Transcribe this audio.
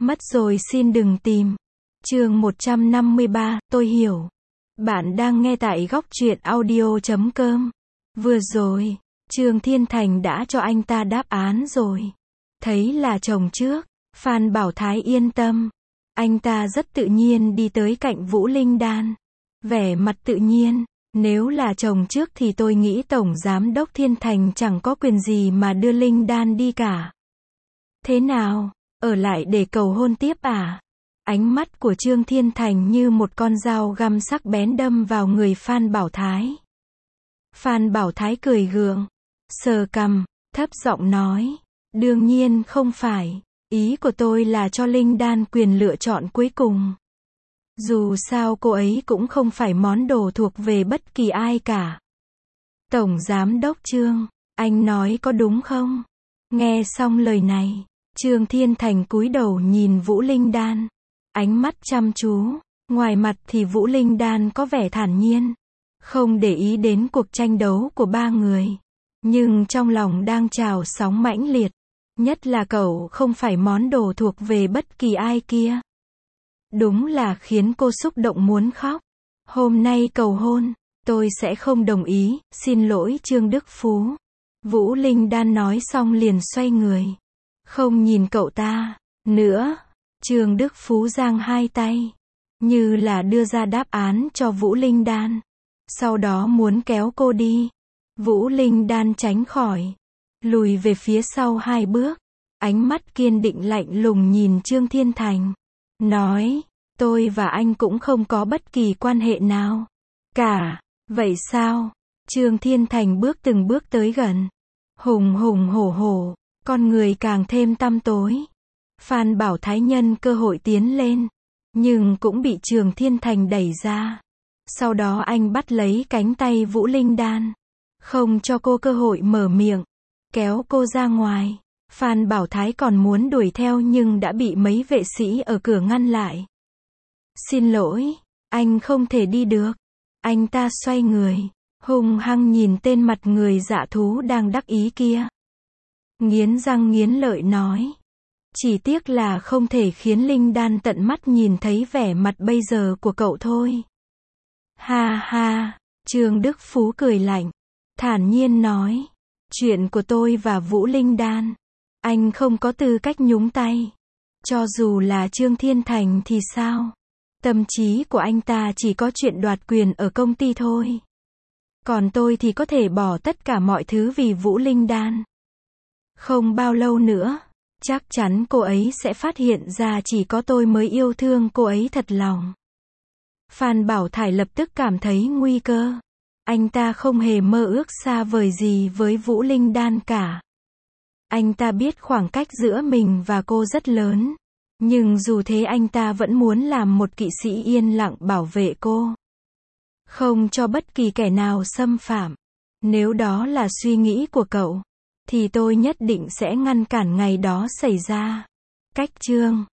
Mất rồi xin đừng tìm. Chương 153, tôi hiểu. Bạn đang nghe tại góc truyện audio.com. Vừa rồi, Trương Thiên Thành đã cho anh ta đáp án rồi. Thấy là chồng trước, Phan Bảo Thái yên tâm. Anh ta rất tự nhiên đi tới cạnh Vũ Linh Đan. Vẻ mặt tự nhiên, nếu là chồng trước thì tôi nghĩ Tổng Giám đốc Thiên Thành chẳng có quyền gì mà đưa Linh Đan đi cả. Thế nào, ở lại để cầu hôn tiếp à? Ánh mắt của Trương Thiên Thành như một con dao găm sắc bén đâm vào người Phan Bảo Thái. Phan Bảo Thái cười gượng, sờ cằm, thấp giọng nói, đương nhiên không phải, ý của tôi là cho Linh Đan quyền lựa chọn cuối cùng. Dù sao cô ấy cũng không phải món đồ thuộc về bất kỳ ai cả. Tổng Giám đốc Trương, anh nói có đúng không? Nghe xong lời này, Trương Thiên Thành cúi đầu nhìn Vũ Linh Đan, ánh mắt chăm chú, ngoài mặt thì Vũ Linh Đan có vẻ thản nhiên, không để ý đến cuộc tranh đấu của ba người, nhưng trong lòng đang trào sóng mãnh liệt, nhất là cậu không phải món đồ thuộc về bất kỳ ai kia. Đúng là khiến cô xúc động muốn khóc. Hôm nay cầu hôn, tôi sẽ không đồng ý, xin lỗi Trương Đức Phú. Vũ Linh Đan nói xong liền xoay người, không nhìn cậu ta nữa. Trương Đức Phú giang hai tay, như là đưa ra đáp án cho Vũ Linh Đan, sau đó muốn kéo cô đi. Vũ Linh Đan tránh khỏi, lùi về phía sau hai bước, ánh mắt kiên định lạnh lùng nhìn Trương Thiên Thành, nói, tôi và anh cũng không có bất kỳ quan hệ nào cả. Vậy sao? Trương Thiên Thành bước từng bước tới gần, hùng hùng hổ hổ, con người càng thêm tăm tối. Phan Bảo Thái nhân cơ hội tiến lên, nhưng cũng bị Trương Thiên Thành đẩy ra. Sau đó anh bắt lấy cánh tay Vũ Linh Đan, không cho cô cơ hội mở miệng, kéo cô ra ngoài. Phan Bảo Thái còn muốn đuổi theo nhưng đã bị mấy vệ sĩ ở cửa ngăn lại. Xin lỗi, anh không thể đi được. Anh ta xoay người, hung hăng nhìn tên mặt người dạ thú đang đắc ý kia. Nghiến răng nghiến lợi nói, chỉ tiếc là không thể khiến Linh Đan tận mắt nhìn thấy vẻ mặt bây giờ của cậu thôi. Ha ha, Trương Đức Phú cười lạnh, thản nhiên nói, chuyện của tôi và Vũ Linh Đan, anh không có tư cách nhúng tay. Cho dù là Trương Thiên Thành thì sao? Tâm trí của anh ta chỉ có chuyện đoạt quyền ở công ty thôi. Còn tôi thì có thể bỏ tất cả mọi thứ vì Vũ Linh Đan. Không bao lâu nữa, chắc chắn cô ấy sẽ phát hiện ra chỉ có tôi mới yêu thương cô ấy thật lòng. Phan Bảo Thái lập tức cảm thấy nguy cơ. Anh ta không hề mơ ước xa vời gì với Vũ Linh Đan cả. Anh ta biết khoảng cách giữa mình và cô rất lớn. Nhưng dù thế anh ta vẫn muốn làm một kỵ sĩ yên lặng bảo vệ cô, không cho bất kỳ kẻ nào xâm phạm. Nếu đó là suy nghĩ của cậu, thì tôi nhất định sẽ ngăn cản ngày đó xảy ra. Cách chương